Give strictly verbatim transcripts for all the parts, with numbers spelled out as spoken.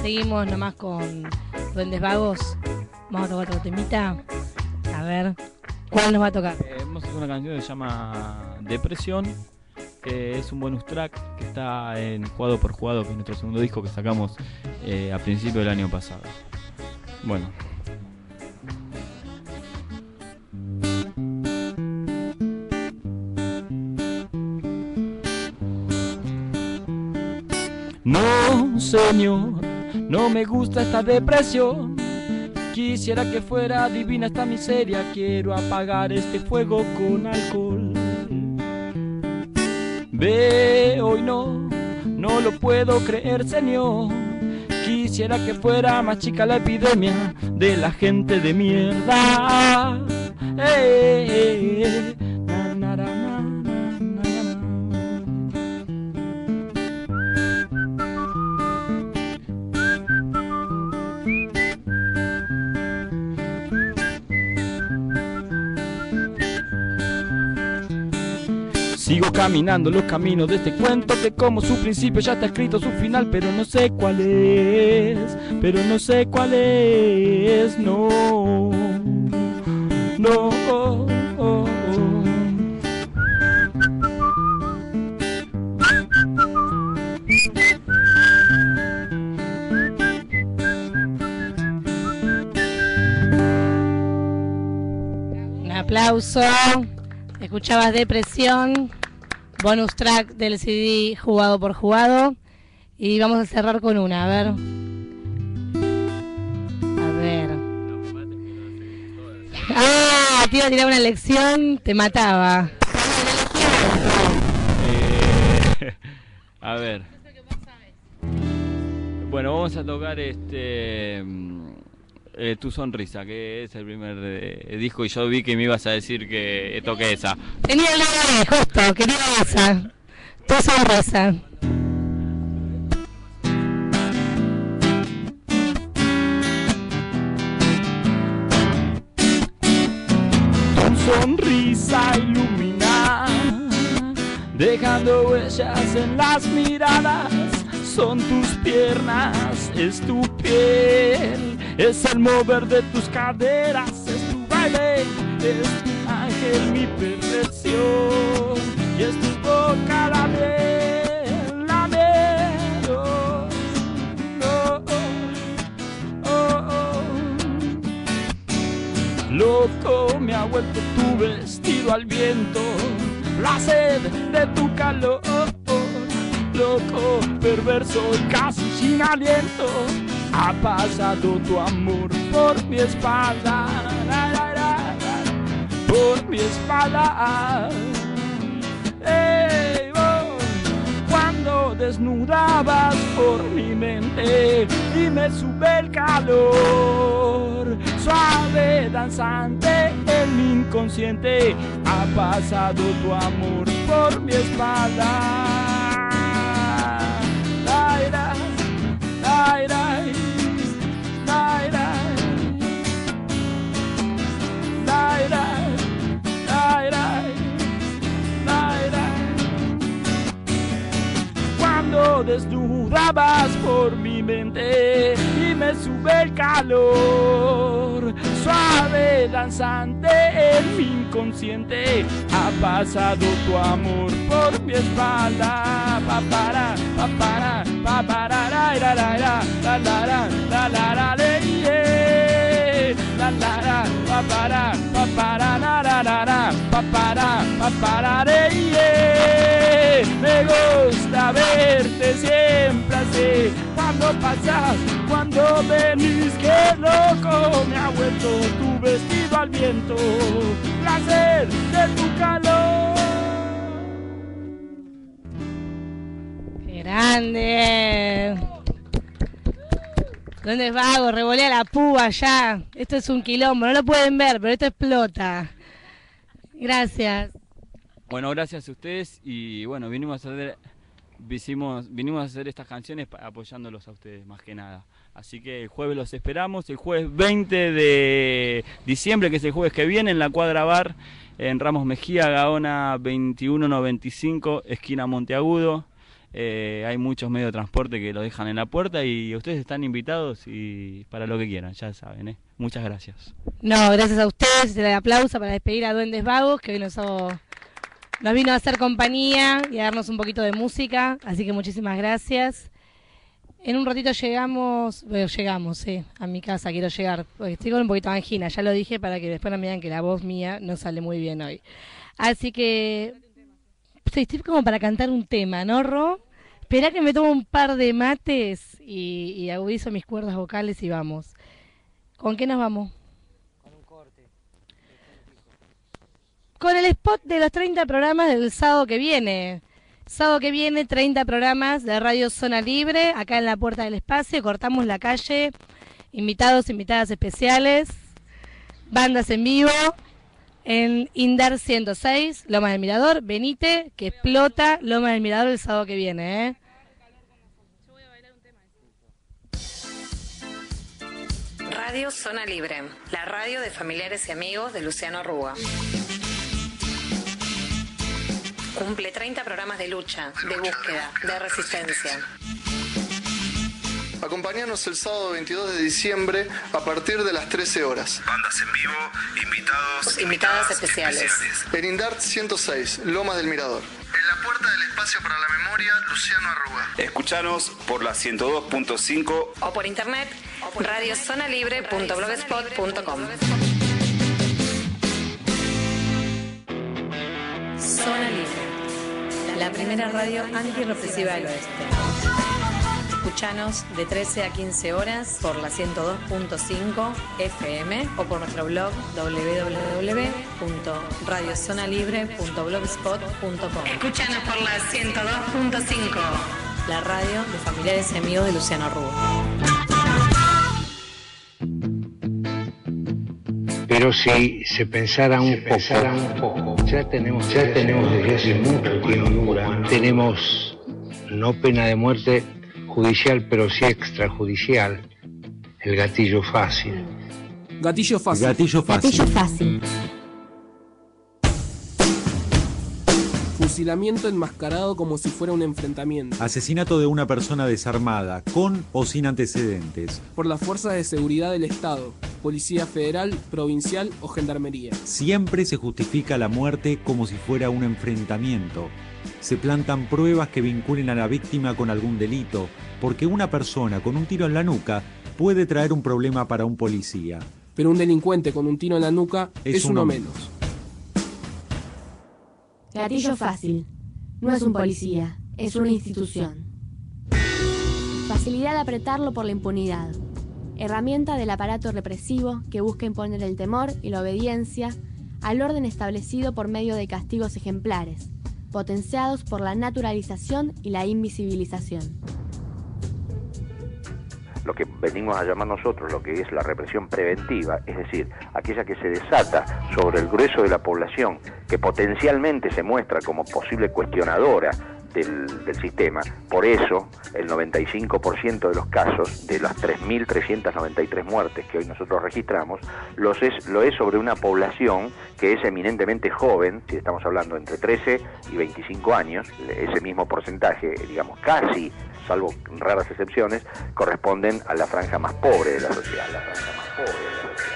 seguimos nomás con Duendes Vagos. Vamos a tocar otro temita. A ver, ¿cuál nos va a tocar? Eh, vamos a hacer una canción que se llama Depresión, que es un bonus track que está en Jugado por Jugado, que es nuestro segundo disco que sacamos eh, a principio del año pasado. Bueno. No, señor, no me gusta esta depresión. Quisiera que fuera divina esta miseria. Quiero apagar este fuego con alcohol. Veo y no, no lo puedo creer, señor. Quisiera que fuera más chica la epidemia de la gente de mierda. Eh, eh, eh. Na, na, na, na, na, na. Sigo caminando los caminos de este cuento que como su principio ya está escrito su final, pero no sé cuál es, pero no sé cuál es, no, no, oh, oh, oh. Un aplauso. Escuchabas Depresión, bonus track del C D Jugado por Jugado. Y vamos a cerrar con una, a ver. A ver. Ah, te iba a tirar una lección, te mataba. Eh, a ver. Bueno, vamos a tocar este... Eh, Tu Sonrisa, que es el primer eh, disco, y yo vi que me ibas a decir que toqué esa. Tenía el nombre justo, quería esa. Tu Sonrisa. Tu sonrisa ilumina, dejando huellas en las miradas. Son tus piernas, es tu piel, es el mover de tus caderas, es tu baile, es tu ángel, mi perfección, y es tu boca la miel, la miel, oh, oh, oh, oh. Loco me ha vuelto tu vestido al viento, la sed de tu calor. Loco, perverso y casi sin aliento, ha pasado tu amor por mi espalda, por mi espalda. Hey, oh, cuando desnudabas por mi mente y me sube el calor, suave, danzante en mi inconsciente, ha pasado tu amor por mi espalda. Cuando desnudabas por mi mente y me sube el calor, suave, danzante en mi inconsciente, ha pasado tu amor por mi espalda. Pa para, pa para, pa para, la la la la la la la la la la la, pa para, pa para, la la la la, pa para, pa para, me gusta verte siempre así, cuando pasas, cuando venís, que loco me ha vuelto tu vestido al viento, placer de tu calor. ¡Qué grande! Duendes Vagos, revolea la púa ya. Esto es un quilombo, no lo pueden ver, pero esto explota. Gracias. Bueno, gracias a ustedes y bueno, vinimos a hacer, vinimos, vinimos a hacer estas canciones apoyándolos a ustedes más que nada. Así que el jueves los esperamos, el jueves veinte de diciembre, que es el jueves que viene, en la Cuadra Bar, en Ramos Mejía, Gaona veintiuno noventa y cinco, esquina Monteagudo. Eh, hay muchos medios de transporte que lo dejan en la puerta y ustedes están invitados y para lo que quieran, ya saben, ¿eh? Muchas gracias. No, gracias a ustedes, el aplauso para despedir a Duendes Vagos, que hoy nos, nos vino a hacer compañía y a darnos un poquito de música, así que muchísimas gracias. En un ratito llegamos, bueno, llegamos, sí, a mi casa quiero llegar, porque estoy con un poquito de angina, ya lo dije, para que después no me digan que la voz mía no sale muy bien hoy. Así que estoy como para cantar un tema, ¿no, Ro? Esperá que me tomo un par de mates y, y agudizo mis cuerdas vocales y vamos. ¿Con qué nos vamos? Con un corte. Con el spot de los treinta programas del sábado que viene. Sábado que viene, treinta programas de Radio Zona Libre, acá en la Puerta del Espacio, cortamos la calle, invitados, invitadas especiales, bandas en vivo, en Indar ciento seis, Loma del Mirador, venite, que explota Loma del Mirador el sábado que viene, ¿eh? Radio Zona Libre, la radio de familiares y amigos de Luciano Arruga. Cumple treinta programas de lucha, de búsqueda, de resistencia. Acompáñanos el sábado veintidós de diciembre a partir de las trece horas. Bandas en vivo, invitados, invitadas, invitadas especiales. especiales. En Indart ciento seis, Lomas del Mirador. En la Puerta del Espacio para la Memoria, Luciano Arruga. Escuchanos por la ciento dos punto cinco o por internet, radio zona libre punto blogspot punto com. Zona Libre, la primera radio antirrepresiva del oeste. Escuchanos de trece a quince horas por la ciento dos punto cinco F M o por nuestro blog doble u doble u doble u punto radio zona libre punto blogspot punto com. Escuchanos por la ciento dos punto cinco, la radio de familiares y amigos de Luciano Arruga. Pero si se pensara un, se poco, pensara un poco, ya tenemos, ya tenemos desde hace mucho tiempo, tenemos no pena de muerte judicial, pero sí extrajudicial, el gatillo fácil. Gatillo fácil. Gatillo fácil. Gatillo fácil. Fusilamiento enmascarado como si fuera un enfrentamiento. Asesinato de una persona desarmada, con o sin antecedentes. Por las fuerzas de seguridad del Estado, Policía Federal, Provincial o Gendarmería. Siempre se justifica la muerte como si fuera un enfrentamiento. Se plantan pruebas que vinculen a la víctima con algún delito, porque una persona con un tiro en la nuca puede traer un problema para un policía. Pero un delincuente con un tiro en la nuca es, es uno, uno menos. Gatillo fácil. No es un policía, es una institución. Facilidad de apretarlo por la impunidad. Herramienta del aparato represivo que busca imponer el temor y la obediencia al orden establecido por medio de castigos ejemplares, potenciados por la naturalización y la invisibilización. Lo que venimos a llamar nosotros lo que es la represión preventiva, es decir, aquella que se desata sobre el grueso de la población, que potencialmente se muestra como posible cuestionadora del, del sistema. Por eso, el noventa y cinco por ciento de los casos, de las tres mil trescientas noventa y tres muertes que hoy nosotros registramos, los es, lo es sobre una población que es eminentemente joven, si estamos hablando entre trece y veinticinco años, ese mismo porcentaje, digamos, casi, salvo raras excepciones, corresponden a la franja más pobre de la sociedad, la franja más pobre de la sociedad.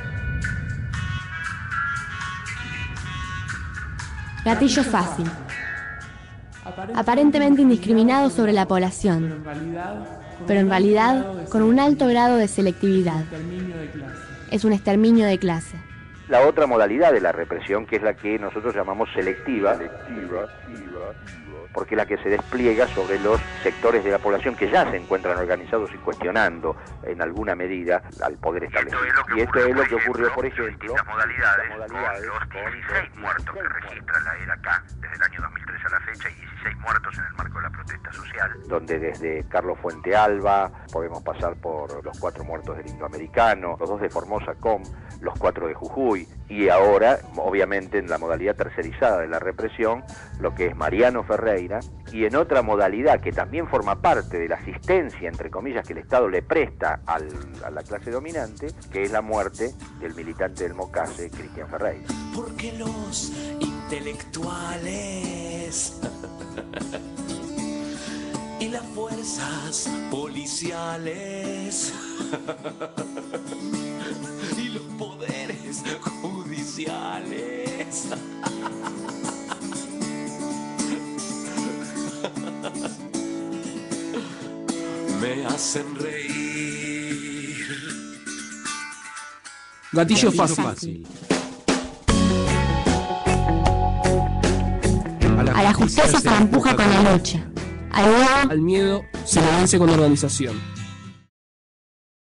Gatillo fácil. Aparentemente indiscriminado sobre la población, pero en realidad con un alto grado de selectividad. Es un exterminio de clase. La otra modalidad de la represión, que es la que nosotros llamamos selectiva, porque es la que se despliega sobre los sectores de la población que ya se encuentran organizados y cuestionando en alguna medida al poder establecido. Y esto es lo que ocurrió, por ejemplo, distintas modalidades, modalidades con los dieciséis muertos que registra la E R A C A desde el año dos mil tres a la fecha y dieciséis muertos en el marco de la protesta social. Donde desde Carlos Fuentealba podemos pasar por los cuatro muertos del Indoamericano, los dos de Formosa Com, los cuatro de Jujuy, y ahora, obviamente, en la modalidad tercerizada de la represión, lo que es Mariano Ferreira, y en otra modalidad que también forma parte de la asistencia, entre comillas, que el Estado le presta al, a la clase dominante, que es la muerte del militante del Mocase, Cristian Ferreira. Porque los intelectuales y las fuerzas policiales y los poderes judiciales. Me hacen reír. Gatillo, Gatillo fácil. fácil. A la justicia se la empuja con la lucha. Al miedo, Al miedo se le vence con organización.